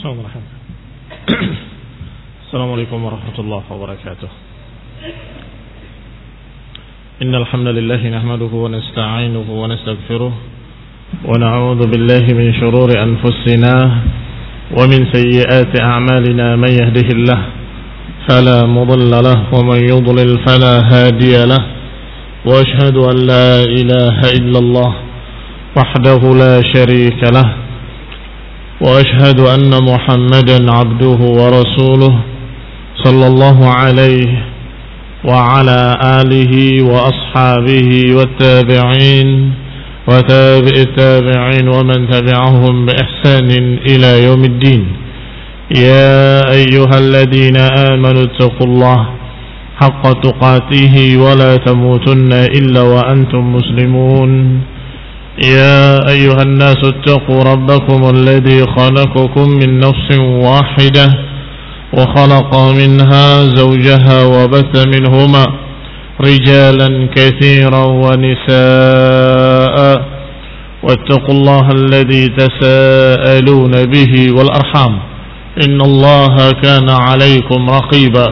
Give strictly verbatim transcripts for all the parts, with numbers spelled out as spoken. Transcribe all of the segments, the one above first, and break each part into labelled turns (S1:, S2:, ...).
S1: Assalamualaikum warahmatullahi wabarakatuh. Innal hamdalillah nahmaduhu wa nasta'inuhu wa nastaghfiruh wa na'udzu billahi min shururi anfusina wa min sayyiati a'malina man yahdihillah fala mudilla lahu wa man yudlil fala hadiya lahu wa ashhadu an la ilaha illallah wahdahu la sharika lahu وأشهد أن محمدا عبده ورسوله صلى الله عليه وعلى آله وأصحابه والتابعين وتابع التابعين ومن تبعهم بإحسان إلى يوم الدين يا أيها الذين آمنوا اتقوا الله حق تقاته ولا تموتن إلا وأنتم مسلمون يا أيها الناس اتقوا ربكم الذي خلقكم من نفس واحدة وخلق منها زوجها وبث منهما رجالا كثيرا ونساء واتقوا الله الذي تساءلون به والأرحام إن الله كان عليكم رقيبا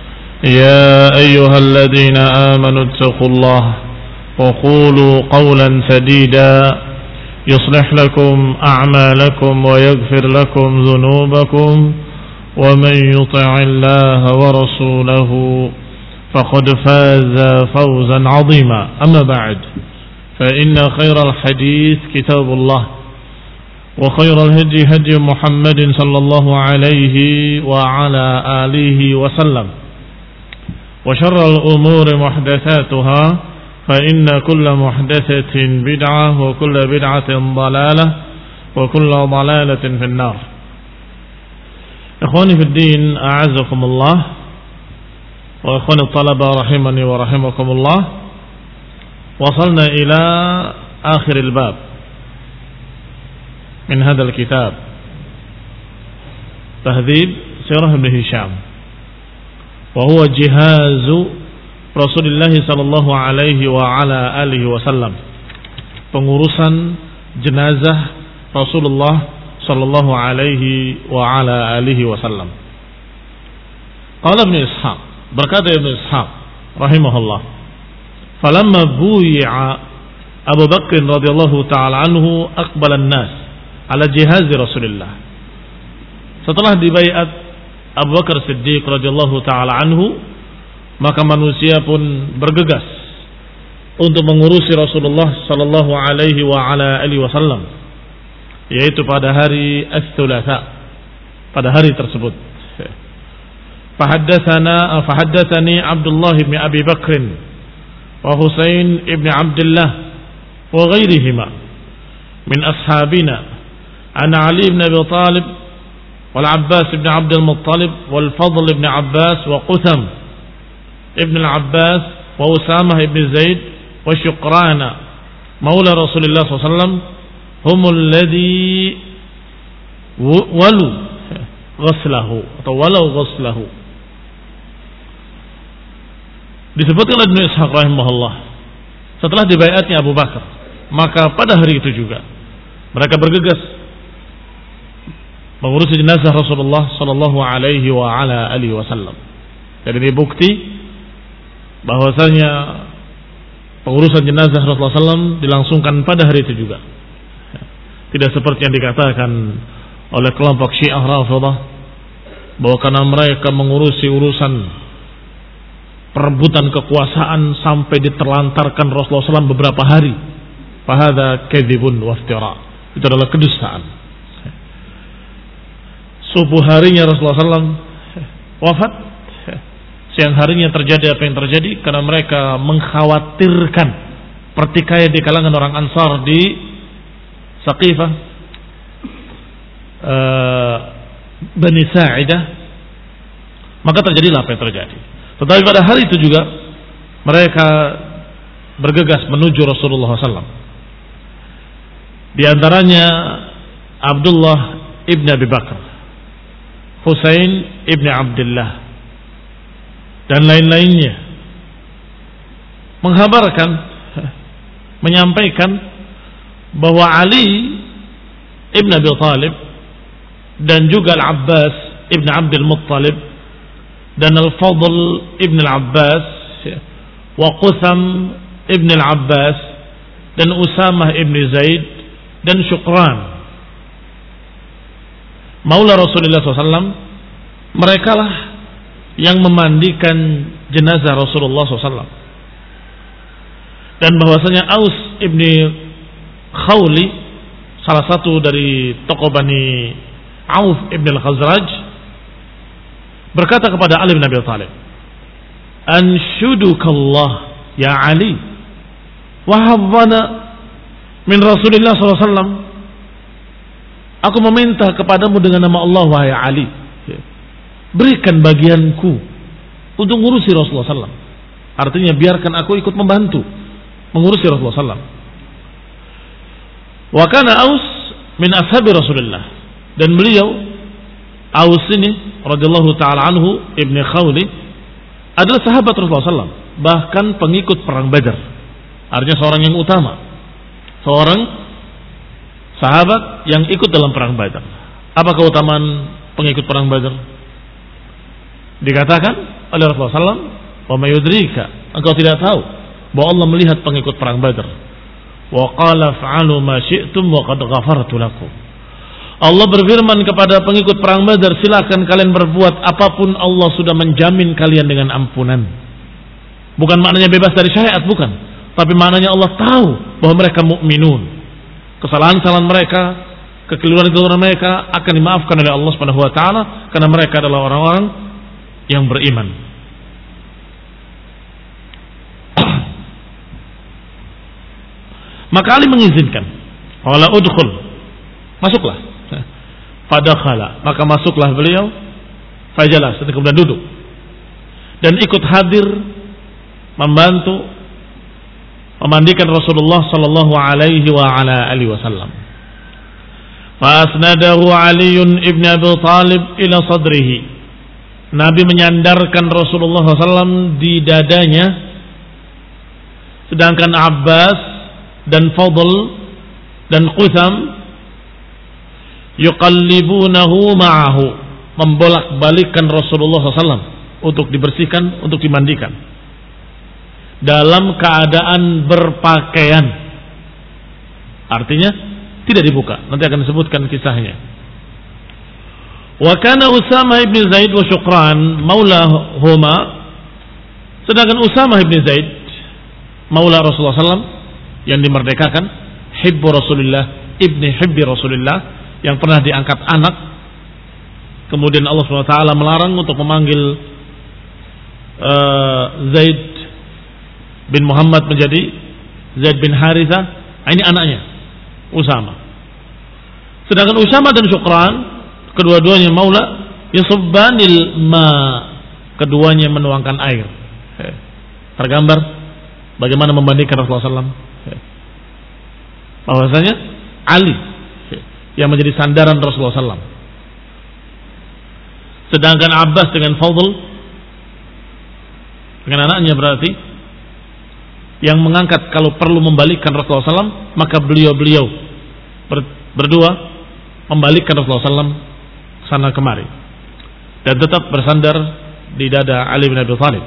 S1: يا أيها الذين آمنوا اتقوا الله وقولوا قولا سديدا يصلح لكم أعمالكم ويغفر لكم ذنوبكم ومن يطع الله ورسوله فقد فاز فوزا عظيما أما بعد فإن خير الحديث كتاب الله وخير الهدي هدي محمد صلى الله عليه وعلى آله وسلم وشر الأمور محدثاتها فإن كل محدثة بدعة وكل بدعة ضلالة وكل ضلالة في النار. إخواني في الدين أعزكم الله وإخواني الطلبة رحمني ورحمكم الله. وصلنا إلى آخر الباب من هذا الكتاب تهذيب سيرة ابن هشام وهو جهاز Rasulullah sallallahu alaihi wa ala alihi wasallam, pengurusan jenazah Rasulullah sallallahu alaihi wa ala alihi wasallam. Qala Ibnu Ishaq, berkata Ibnu Ishaq rahimahullah, falamma buyi'a Abu Bakr radhiyallahu taala anhu aqbala an-nas ala jihaz Rasulullah. Setelah dibaiat Abu Bakar Siddiq radhiyallahu taala anhu, maka manusia pun bergegas untuk mengurusi Rasulullah sallallahu alaihi wa ala alihi wasallam, yaitu pada hari Ats-Tsulatsa, pada hari tersebut. Fahaddatsana fahaddatsani Abdullah bin Abi Bakr wa Husain bin Abdullah wa ghairihima min ashabina an Ali bin Abi Thalib wal Abbas bin Abdul Muttalib wal Fadl bin Abbas wa Qutham ابن العباس وأسامة بن زيد وشقران مولى رسول الله صلى الله عليه وسلم هم الذي ولوا غسله atau walau ghaslahu. Disebutkan oleh Ibnu Ishaq rahimahullah, setelah dibaiatnya Abu Bakar, maka pada hari itu juga mereka bergegas mengurusi jenazah Rasulullah sallallahu alaihi wa ala alihi wasallam. Dan ini bukti bahwasanya pengurusan jenazah Rasulullah sallallahu alaihi wasallam dilangsungkan pada hari itu juga. Tidak seperti yang dikatakan oleh kelompok Syiah Rafidhah bahwa karena mereka mengurusi urusan perebutan kekuasaan sampai diterlantarkan Rasulullah sallallahu alaihi wasallam beberapa hari. Fahadha kadzibun waftira. Itu adalah kedustaan. Subuh harinya Rasulullah sallallahu alaihi wasallam wafat, siang harinya terjadi apa yang terjadi karena mereka mengkhawatirkan pertikaian di kalangan orang Ansar di Saqifah, uh, Bani Sa'idah, maka terjadilah apa yang terjadi. Tetapi pada hari itu juga mereka bergegas menuju Rasulullah sallallahu alaihi wasallam. Di antaranya Abdullah ibn Abi Bakar, Husain ibn Abdullah dan lain-lainnya, menghabarkan, menyampaikan bahwa Ali ibn Abi Thalib dan juga Al-Abbas ibn Abdul Muttalib dan Al-Fadl ibn Al-Abbas wa Qutham ibn Al-Abbas dan Usamah ibn Zaid dan Syukran maula Rasulullah shallallahu alaihi wasallam. Mereka lah yang memandikan jenazah Rasulullah shallallahu alaihi wasallam. Dan bahwasanya Aus ibni Khawli, salah satu dari tokoh Bani Auf ibn al-Khazraj, berkata kepada Ali bin Abi Thalib, "Anshudukallah ya Ali, wahabwana min Rasulullah shallallahu alaihi wasallam." Aku meminta kepadamu dengan nama Allah, wahai Ali, berikan bagianku untuk ngurusi Rasulullah shallallahu alaihi wasallam. Artinya biarkan aku ikut membantu mengurusi Rasulullah shallallahu alaihi wasallam. Wa kana Aus min ashabi Rasulullah, dan beliau Aus ini radhiyallahu taala anhu ibni Khawli adalah sahabat Rasulullah shallallahu alaihi wasallam, bahkan pengikut perang Badar. Artinya seorang yang utama, seorang sahabat yang ikut dalam perang Badar. Apa keutamaan pengikut perang Badar? Dikatakan oleh Rasulullah shallallahu alaihi wasallam, "Wa may yudrika," engkau tidak tahu bahwa Allah melihat pengikut perang Badar. Wa qala fa'alu ma syi'tum wa qad ghafartu lakum. Allah berfirman kepada pengikut perang Badar, silakan kalian berbuat apapun, Allah sudah menjamin kalian dengan ampunan. Bukan maknanya bebas dari syariat, bukan. Tapi maknanya Allah tahu bahwa mereka mukminun. Kesalahan-kesalahan mereka, kekeliruan-kekeliruan mereka akan dimaafkan oleh Allah Subhanahu wa taala karena mereka adalah orang-orang yang beriman. Maka Ali mengizinkan, "Qala udkhul," masuklah. Fadakhala, maka masuklah beliau. Fajalas, kemudian duduk dan ikut hadir membantu memandikan Rasulullah sallallahu alaihi wa ala alihi wasallam. Fa asnadahu Ali ibn Abi Thalib ila sadrihi. Nabi menyandarkan Rasulullah sallallahu alaihi wasallam di dadanya, sedangkan Abbas dan Fadl dan Qutham yuqallibunahu ma'ahu, membolak-balikkan Rasulullah sallallahu alaihi wasallam untuk dibersihkan, untuk dimandikan dalam keadaan berpakaian. Artinya tidak dibuka. Nanti akan disebutkan kisahnya. Wa kana Usamah ibn Zaid wa Syukran maulahuma, sedangkan Usamah ibn Zaid maula Rasulullah sallallahu alaihi wasallam yang dimerdekakan, hibbu Rasulullah ibni hibbi Rasulullah, yang pernah diangkat anak. Kemudian Allah subhanahu wa taala melarang untuk memanggil uh, Zaid bin Muhammad menjadi Zaid bin Harithah. Ini anaknya Usama. Sedangkan Usama dan Syukran, kedua-duanya maula, yasubbanil ma, keduanya menuangkan air. Tergambar bagaimana membandingkan Rasulullah sallallahu alaihi wasallam. Bahwasanya Ali yang menjadi sandaran Rasulullah sallallahu alaihi wasallam. Sedangkan Abbas dengan Fadl, dengan anaknya berarti, yang mengangkat kalau perlu membalikkan Rasulullah sallallahu alaihi wasallam, maka beliau-beliau ber, berdua membalikkan Rasulullah sallallahu alaihi wasallam sana kemari dan tetap bersandar di dada Ali bin Abi Thalib,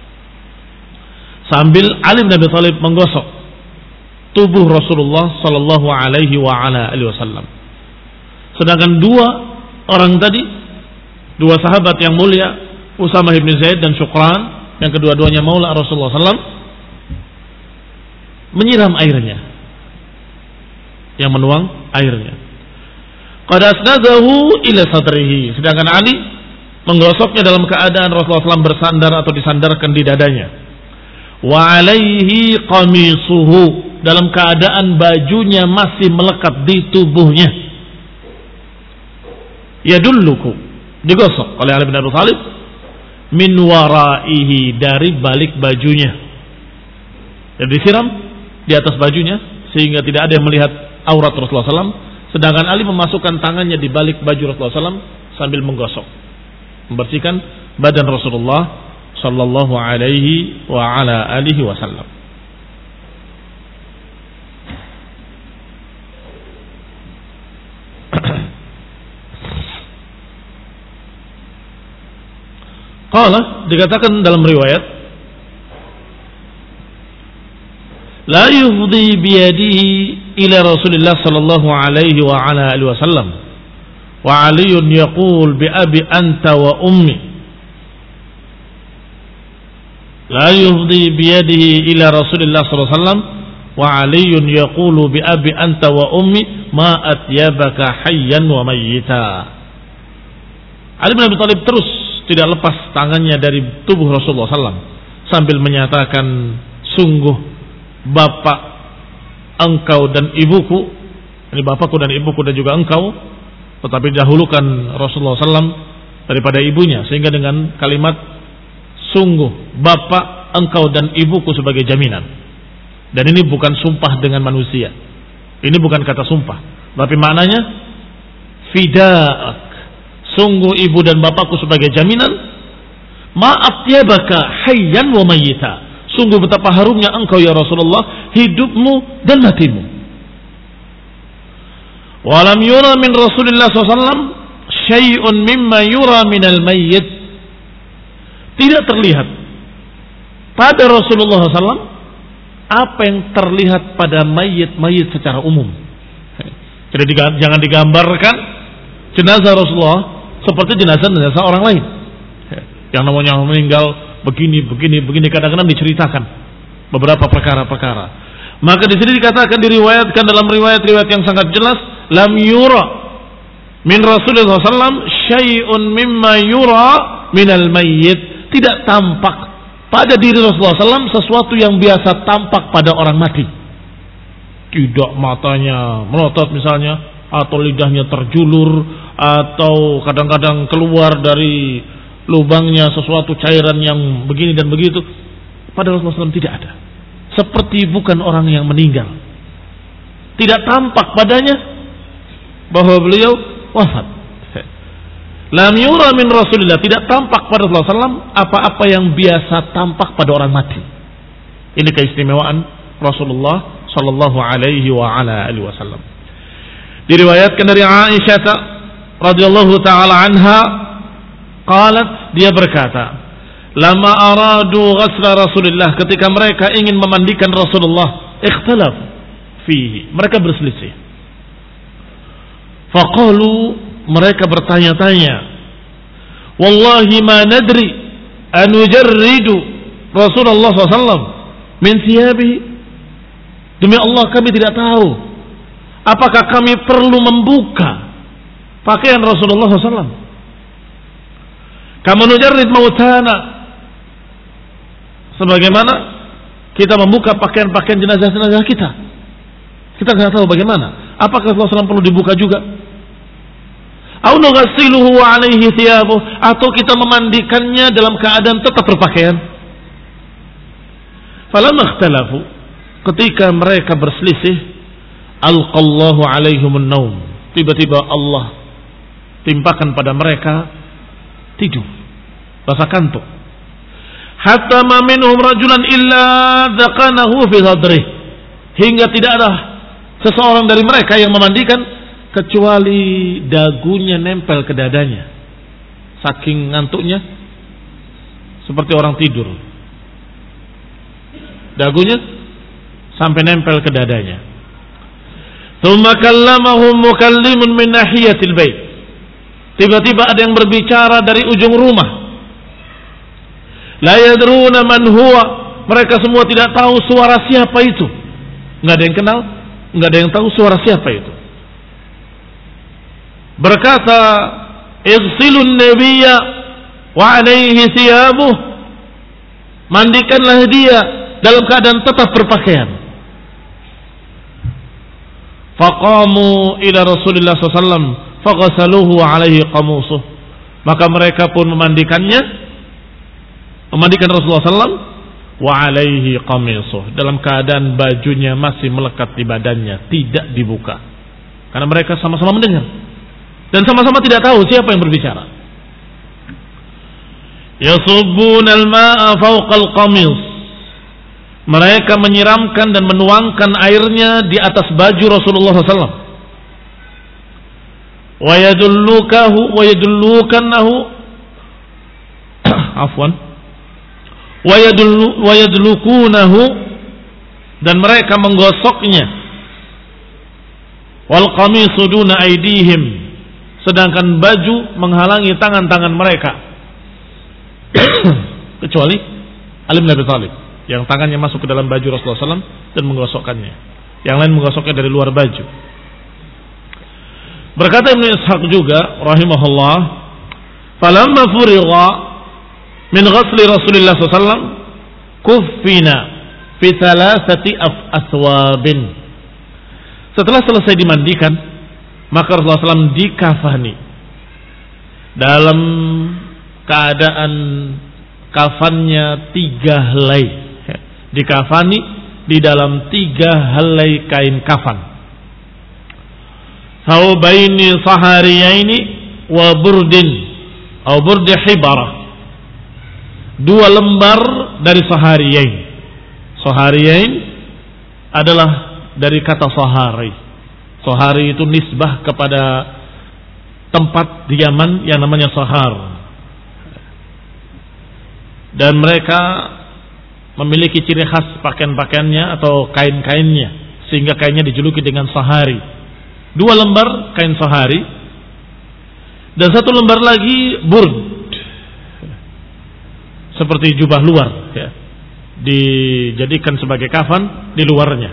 S1: sambil Ali bin Abi Thalib menggosok tubuh Rasulullah sallallahu alaihi wa ala alihi wasallam. Sedangkan dua orang tadi, dua sahabat yang mulia, Usamah bin Zaid dan Syukran, yang kedua-duanya maula Rasulullah sallallahu alaihi wasallam, menyiram airnya, yang menuang airnya. Qad asnadahu ila sadrihi, sedangkan Ali menggosoknya dalam keadaan Rasulullah sallallahu alaihi wasallam bersandar atau disandarkan di dadanya. Wa alaihi qamisuhu, dalam keadaan bajunya masih melekat di tubuhnya. Yadulluku, digosok oleh Ali bin Abi Thalib, min waraihi, dari balik bajunya. Dan disiram di atas bajunya sehingga tidak ada yang melihat aurat Rasulullah sallallahu alaihi wasallam. Sedangkan Ali memasukkan tangannya di balik baju Rasulullah sallallahu alaihi wasallam sambil menggosok, membersihkan badan Rasulullah sallallahu alaihi wa ala alihi wasallam. Qala, dikatakan dalam riwayat, la yufdi biyadihi ila Rasulillah sallallahu alaihi wa ala alihi wasallam wa Aliun yaqul bi abi anta wa ummi. La yufdi biyadihi ila Rasulillah sallallahu alaihi wasallam wa Aliun yaqulu bi abi anta wa ummi ma atyabaka hayyan wa mayyita. Ali bin Abi Thalib terus tidak lepas tangannya dari tubuh Rasulullah sallallahu alaihi wasallam sambil menyatakan, sungguh bapak engkau dan ibuku, ini bapakku dan ibuku dan juga engkau, tetapi dahulukan Rasulullah sallallahu alaihi wasallam daripada ibunya, sehingga dengan kalimat sungguh bapak engkau dan ibuku sebagai jaminan. Dan ini bukan sumpah dengan manusia, ini bukan kata sumpah, tapi maknanya fidaak, sungguh ibu dan bapakku sebagai jaminan, maaf tiabaka hayyan wa mayyita, sungguh betapa harumnya engkau ya Rasulullah, hidupmu dan matimu. Walam yura min Rasulillah sallallahu alaihi wasallam syai'un mimma yura minal mayyit. Tidak terlihat pada Rasulullah sallallahu alaihi wasallam apa yang terlihat pada mayit-mayit secara umum. Jadi jangan digambarkan jenazah Rasulullah seperti jenazah-jenazah orang lain. Yang namanya meninggal begini, begini, begini, kadang-kadang diceritakan beberapa perkara-perkara. Maka di sini dikatakan, diriwayatkan dalam riwayat-riwayat yang sangat jelas, lam yura min Rasulullah sallallahu alaihi wasallam syai'un mimma yura minal mayyit. Tidak tampak pada diri Rasulullah sallallahu alaihi wasallam sesuatu yang biasa tampak pada orang mati. Tidak matanya melotot misalnya, atau lidahnya terjulur, atau kadang-kadang keluar dari lubangnya sesuatu cairan yang begini dan begitu. Pada Rasulullah sallallahu alaihi wasallam tidak ada. Seperti bukan orang yang meninggal. Tidak tampak padanya bahwa beliau wafat. Lam yura min Rasulillah, tidak tampak pada Rasulullah sallallahu alaihi wasallam apa-apa yang biasa tampak pada orang mati. Ini keistimewaan Rasulullah sallallahu alaihi wa ala alihi wasallam. Diriwayatkan dari Aisyah radhiyallahu taala anha, qalat, dia berkata, lama aradu ghasla Rasulillah, ketika mereka ingin memandikan Rasulullah, ikhtilaf fihi, mereka berselisih. Faqalu, mereka bertanya-tanya, wallahi ma nadri an nujarridu Rasulullah sallallahu alaihi wasallam min thiyabihi. Demi Allah kami tidak tahu apakah kami perlu membuka pakaian Rasulullah sallallahu alaihi wasallam kama nujarrid mautana, sebagaimana kita membuka pakaian-pakaian jenazah-jenazah kita. Kita tidak tahu bagaimana, apakah Rasulullah sallallahu alaihi wasallam perlu dibuka juga? Au nughsiluhu wa alaihi thiyabuh, atau kita memandikannya dalam keadaan tetap berpakaian. Falamma ikhtalafu, ketika mereka berselisih, alqallahu alaihimun naum, tiba-tiba Allah timpakan pada mereka tidur, rasa kantuk. Hatta ma minhum rajulan illa dzaqanahu fi sadrih, hingga tidak ada seseorang dari mereka yang memandikan kecuali dagunya nempel ke dadanya, saking ngantuknya, seperti orang tidur, dagunya sampai nempel ke dadanya. Tsumma kallamahum mukallimun min nahiyatil bait, tiba-tiba ada yang berbicara dari ujung rumah. La yadruna man huwa, mereka semua tidak tahu suara siapa itu, nggak ada yang kenal, nggak ada yang tahu suara siapa itu. Berkata, igsilun nabiyya wa alaihi thiyabuh, mandikanlah dia dalam keadaan tetap berpakaian. Faqamu ila Rasulillah sallallahu alaihi wasallam faghasaluhu wa alaihi qamusuh, maka mereka pun memandikannya, memandikan Rasulullah sallallahu alaihi wasallam wa alaihi qamisuh, dalam keadaan bajunya masih melekat di badannya, tidak dibuka, karena mereka sama-sama mendengar dan sama-sama tidak tahu siapa yang berbicara. Yasubbuna al-ma'a fawqa al-qamis, mereka menyiramkan dan menuangkan airnya di atas baju Rasulullah sallallahu alaihi wasallam. Wa yadullukahu wa yadullukannahu afwan, wa yadlukunahu, dan mereka menggosoknya, wal qamisu duna aydihim, sedangkan baju menghalangi tangan-tangan mereka. Kecuali Ali bin Abi Thalib yang tangannya masuk ke dalam baju Rasulullah sallallahu alaihi wasallam dan menggosokkannya. Yang lain menggosoknya dari luar baju. Berkata Ibnu Ishaq juga rahimahullah, falamma furigha min ghasli Rasulillah sallallahu alaihi wasallam kuffina fi thalathati aswabin. Setelah selesai dimandikan, maka Rasulullah sallallahu alaihi wasallam dikafani dalam keadaan kafannya tiga helai, dikafani di dalam tiga helai kain kafan. Thawbaini sahariyaini wa burdin atau burdi hibara, dua lembar dari sahariyain. Sahariyain adalah dari kata sahari. Sahari itu nisbah kepada tempat di Yaman yang namanya Sahar. Dan mereka memiliki ciri khas pakaian-pakaiannya atau kain-kainnya, sehingga kainnya dijuluki dengan sahari. Dua lembar kain sahari dan satu lembar lagi burd, seperti jubah luar ya, dijadikan sebagai kafan di luarnya.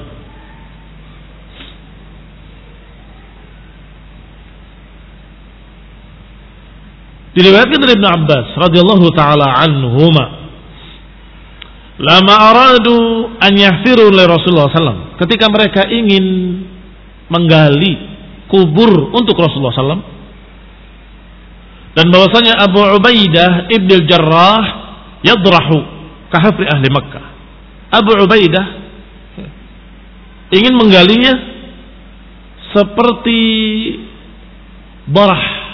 S1: Diriwayatkan dari Ibnu Abbas radhiyallahu taala anhuma, lama aradu an yahfiru li Rasulullah sallallahu alaihi wasallam, ketika mereka ingin menggali kubur untuk Rasulullah sallallahu alaihi wasallam, dan bahwasanya Abu Ubaidah ibn al-Jarrah yadrahu kahafri ahli Makkah. Abu Ubaidah ingin menggalinya seperti barah.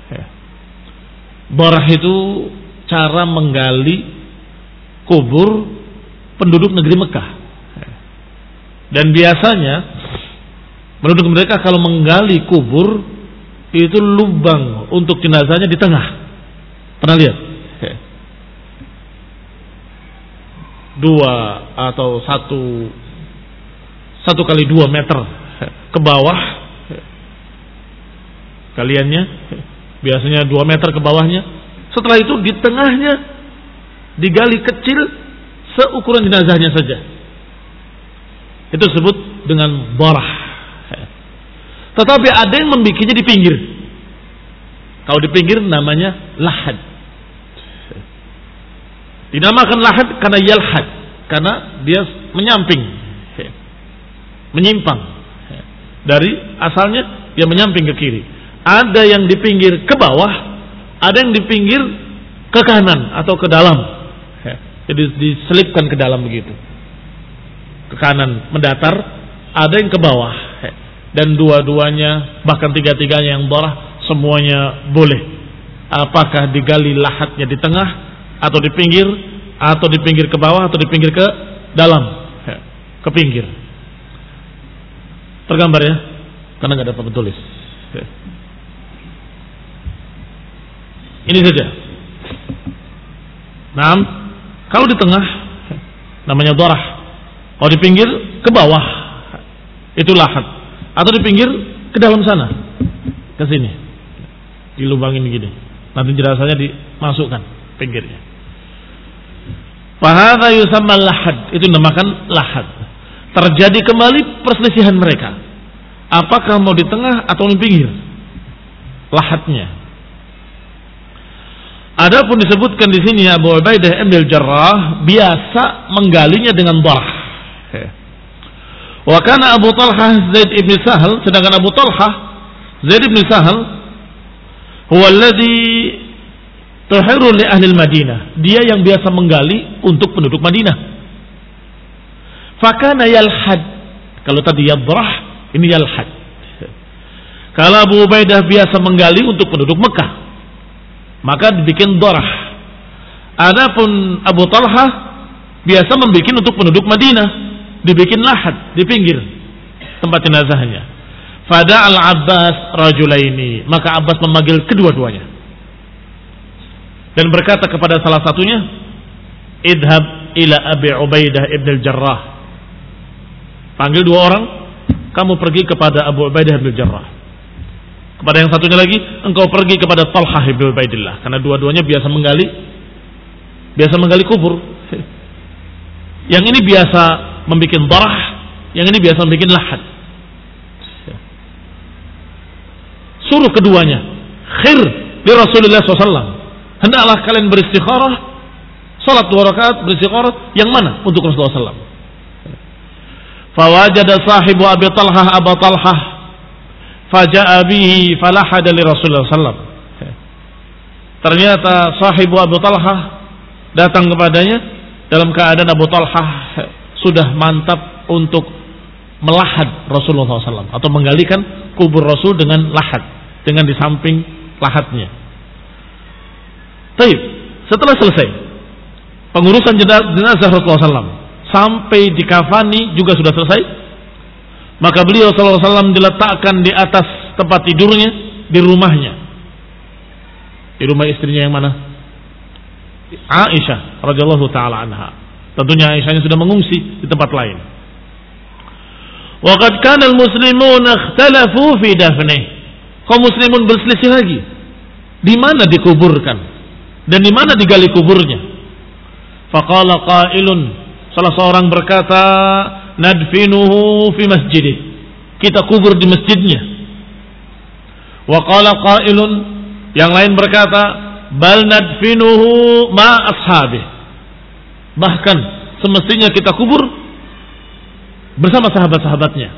S1: Barah itu cara menggali kubur penduduk negeri Mekah. Dan biasanya penduduk mereka kalau menggali kubur itu lubang untuk jenazahnya di tengah. Pernah lihat? Dua atau satu satu kali dua meter ke bawah kaliannya, biasanya dua meter ke bawahnya. Setelah itu di tengahnya digali kecil seukuran jenazahnya saja. Itu disebut dengan barah. Tetapi ada yang membikinnya di pinggir. Kalau di pinggir namanya lahad. Dinamakan lahad karena yalhad, karena dia menyamping, menyimpang dari asalnya, dia menyamping ke kiri. Ada yang di pinggir ke bawah, ada yang di pinggir ke kanan atau ke dalam. Jadi diselipkan ke dalam begitu. Ke kanan mendatar, ada yang ke bawah. Dan dua-duanya, bahkan tiga-tiganya yang barah, semuanya boleh. Apakah digali lahatnya di tengah, atau di pinggir, atau di pinggir ke bawah, atau di pinggir ke dalam, ke pinggir. Tergambar ya, karena nggak dapat tulis. Ini saja. Nah, kalau di tengah namanya darah, kalau di pinggir ke bawah itu lahat, atau di pinggir ke dalam sana, ke sini, dilubangin gini. Nanti jenazahnya dimasukkan pinggirnya. Fahadha yusamma lahad, itu dinamakan lahad. Terjadi kembali perselisihan mereka. Apakah mau di tengah atau di pinggir lahadnya? Adapun disebutkan di sini Abu Ubaidah ibn al-Jarrah biasa menggalinya dengan darah. Wa kana Abu Talhah Zaid ibn Sahal, sedangkan Abu Talhah Zaid ibn Sahal huwa alladhi tuhiru li ahli al-Madinah, dia yang biasa menggali untuk penduduk Madinah. Fakana yalhad, kalau tadi yadrah, ini yalhad. Kalau Abu Ubaidah biasa menggali untuk penduduk Mekah, maka dibikin darah. Adapun Abu Talhah biasa membikin untuk penduduk Madinah, dibikin lahad di pinggir tempat jenazahnya. Fada al-Abbas rajulaini, maka Abbas memanggil kedua-duanya. dan berkata kepada salah satunya, idhab ila Abi Ubaidah ibn al-Jarrah. Panggil dua orang, kamu pergi kepada Abu Ubaidah ibn al-Jarrah. Kepada yang satunya lagi, engkau pergi kepada Talhah ibn Ubaidillah. Karena dua-duanya biasa menggali, biasa menggali kubur. Yang ini biasa membuat darah, yang ini biasa membuat lahat. Suruh keduanya, khir li Rasulullah shallallahu alaihi wasallam. Hendaklah kalian beristikharah, salat dua rakaat beristikharah yang mana untuk Rasulullah shallallahu alaihi wasallam. Fawajada sahibu Abi Talhah Abu Talhah faja'a bihi falahada li Rasulullah shallallahu alaihi wasallam. Ternyata sahibu Abu Talhah datang kepadanya dalam keadaan Abu Talhah sudah mantap untuk melahad Rasulullah shallallahu alaihi wasallam atau menggalikan kubur Rasul dengan lahad, dengan di samping lahatnya. Baik, setelah selesai pengurusan jenazah Rasulullah shallallahu alaihi wasallam sampai dikafani juga sudah selesai, maka beliau shallallahu alaihi wasallam diletakkan di atas tempat tidurnya di rumahnya, di rumah istrinya yang mana? Aisyah radhiyallahu taala anha. Tentunya Aisyahnya sudah mengungsi di tempat lain. Wa qad kana al-muslimun ikhtalafu fi dafnih. Kaum muslimun berselisih lagi di mana dikuburkan dan di mana digali kuburnya. Faqala qailun, salah seorang berkata, nadfinuhu fi masjidih, kita kubur di masjidnya. Wa qala qailun, yang lain berkata, bal nadfinuhu ma ashabih, bahkan semestinya kita kubur bersama sahabat-sahabatnya.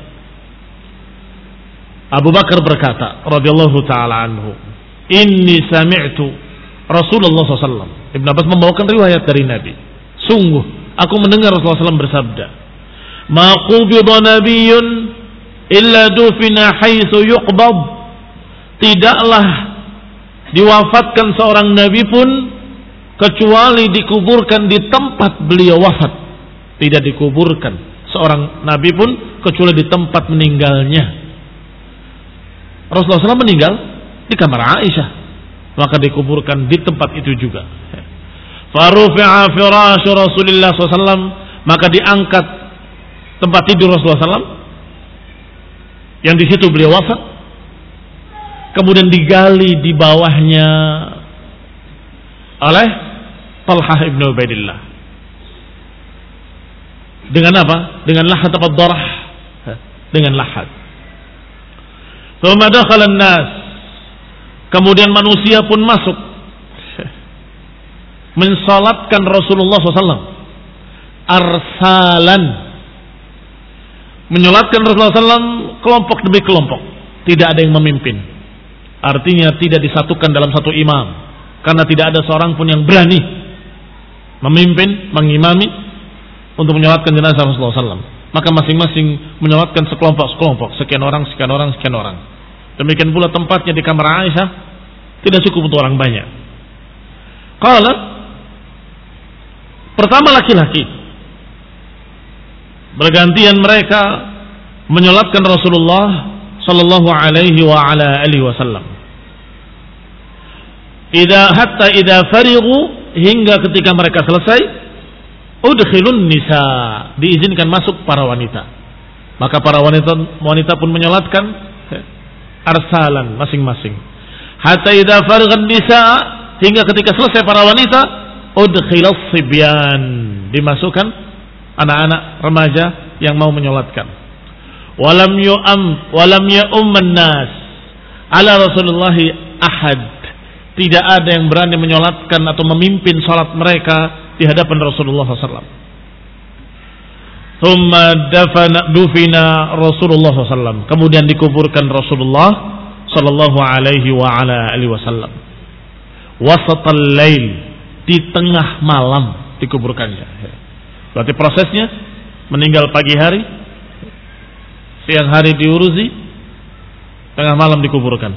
S1: Abu Bakar berkata radhiyallahu taala anhu, inni sami'tu Rasulullah shallallahu alaihi wasallam. Ibn Abbas membawakan riwayat dari Nabi, sungguh aku mendengar Rasulullah shallallahu alaihi wasallam bersabda, ma qubida nabiyyun illa dufina haitsu yuqbad, tidaklah diwafatkan seorang nabi pun kecuali dikuburkan di tempat beliau wafat. Tidak dikuburkan seorang nabi pun kecuali di tempat meninggalnya. Rasulullah shallallahu alaihi wasallam meninggal di kamar Aisyah, maka dikuburkan di tempat itu juga. Farufi'a firashu Rasulullah shallallahu alaihi wasallam, maka diangkat tempat tidur Rasulullah shallallahu alaihi wasallam yang di situ beliau wafat, kemudian digali di bawahnya oleh Talhah ibn Ubaidillah. Dengan apa? Dengan lahat apa darah? Dengan lahat. Thumma dakhala an-nas, kemudian manusia pun masuk mensalatkan Rasulullah shallallahu alaihi wasallam arsalan, menyolatkan Rasulullah shallallahu alaihi wasallam kelompok demi kelompok, tidak ada yang memimpin. Artinya tidak disatukan dalam satu imam, karena tidak ada seorang pun yang berani memimpin, mengimami untuk menyolatkan jenazah Rasulullah shallallahu alaihi wasallam. Maka masing-masing menyolatkan sekelompok-sekelompok, sekian orang, sekian orang, sekian orang. Demikian pula tempatnya di kamar Aisyah tidak cukup untuk orang banyak. Qala, pertama laki-laki, bergantian mereka menyolatkan Rasulullah sallallahu alaihi wa ala alihi wasallam. Idza hatta idza farighu, hingga ketika mereka selesai, udkhilun nisa, diizinkan masuk para wanita. Maka para wanita wanita pun menyolatkan arsalan masing-masing. Hatta idza faraghan nisa, hingga ketika selesai para wanita, udkhilas sibyan, dimasukkan anak-anak remaja yang mau menyolatkan. Walam yu'am walam ya'umman nas ala Rasulullah ahad, tidak ada yang berani menyolatkan atau memimpin salat mereka di hadapan Rasulullah sallallahu alaihi wasallam. Thumma dafana dufina Rasulullah sallallahu alaihi wasallam, kemudian dikuburkan Rasulullah sallallahu alaihi wa ala alihi wasallam. Wasatal lail, di tengah malam dikuburkannya. Berarti prosesnya meninggal pagi hari, siang hari diurusi, tengah malam dikuburkan.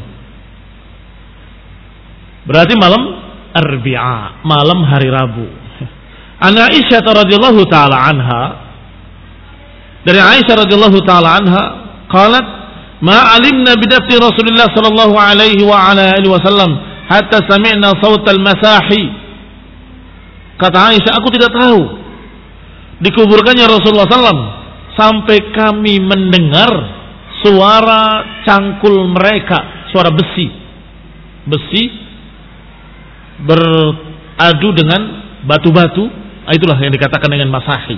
S1: Berarti malam Arbi'a, malam hari Rabu. An Aisyah radhiyallahu taala anha, dari Aisyah radhiyallahu taala anha, qalat, "Ma 'alimna bidafni Rasulullah sallallahu alaihi wa ala alihi wasallam hatta sami'na sautal masahi. Kata Aisyah, aku tidak tahu dikuburkannya Rasulullah sallallahu alaihi wasallam sampai kami mendengar suara cangkul mereka, suara besi. Besi beradu dengan batu-batu, itulah yang dikatakan dengan masahi.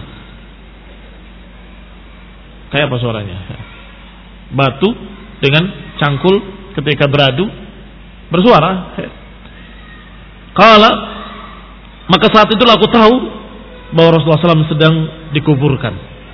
S1: Kayak apa suaranya? Batu dengan cangkul ketika beradu bersuara. Qala, maka saat itulah aku tahu bahwa Rasulullah sallallahu alaihi wasallam sedang dikuburkan.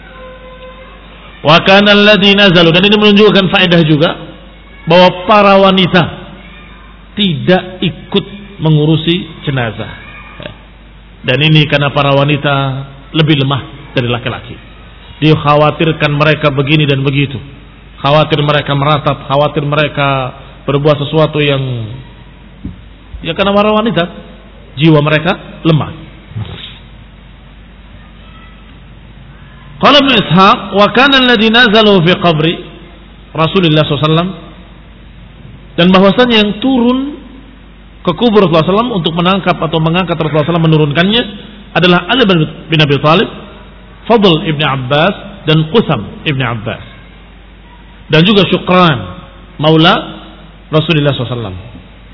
S1: Wa kana alladzi nazalu, dan ini menunjukkan faedah juga bahwa para wanita tidak ikut mengurusi jenazah. Dan ini karena para wanita lebih lemah dari laki-laki. Dikhawatirkan mereka begini dan begitu. Khawatir mereka meratap, khawatir mereka berbuat sesuatu yang ya karena para wanita jiwa mereka lemah. Qala Ibnu Ishaq, wa kana alladhi nazalu fi qabri Rasulullah sallallahu alaihi wasallam, dan bahwasanya yang turun ke kubur Rasulullah sallallahu alaihi wasallam untuk menangkap atau mengangkat Rasulullah sallallahu alaihi wasallam, menurunkannya adalah Ali bin Abi Thalib, Fadl ibn Abbas, dan Qusam ibn Abbas, dan juga Syukran maula Rasulullah sallallahu alaihi wasallam.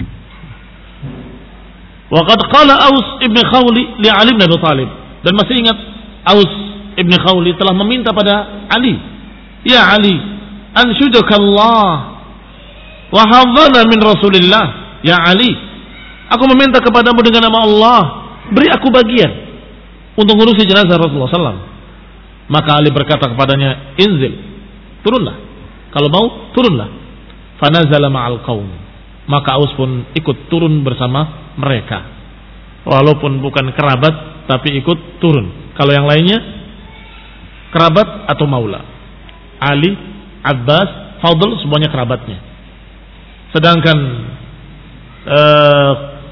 S1: Wa qad qala Aus ibn Khawli li Ali bin Abi Thalib, dan masih ingat Aus ibn Khawli telah meminta pada Ali, ya Ali, anshuduka Allah wa hadzana min Rasulillah, ya Ali, aku meminta kepadamu dengan nama Allah, beri aku bagian untuk ngurusi jenazah Rasulullah sallallahu alaihi wasallam. Maka Ali berkata kepadanya, inzil, turunlah, kalau mau turunlah. Fanazala ma'al qaum, maka Aus pun ikut turun bersama mereka, walaupun bukan kerabat tapi ikut turun. Kalau yang lainnya kerabat atau maula, Ali, Abbas, Fadl semuanya kerabatnya. Sedangkan uh,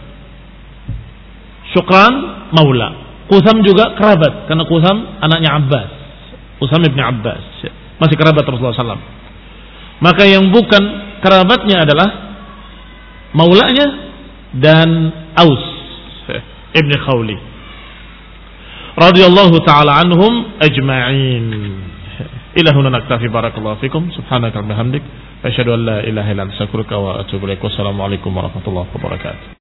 S1: Syukran maula, Qusam juga kerabat karena Qusam anaknya Abbas, Qusam ibn Abbas, masih kerabat Rasulullah sallallahu alaihi wasallam. Maka yang bukan kerabatnya adalah maulanya dan Aus ibn Khawli radhiyallahu ta'ala anhum ajma'in. Ila huna naktafi, barakallahu fikum, subhanaka wa bihamdik, asyhadu an la ilaha illa anta astaghfiruka wa atubu ilaik. Wassalamu alaikum warahmatullahi wabarakatuh.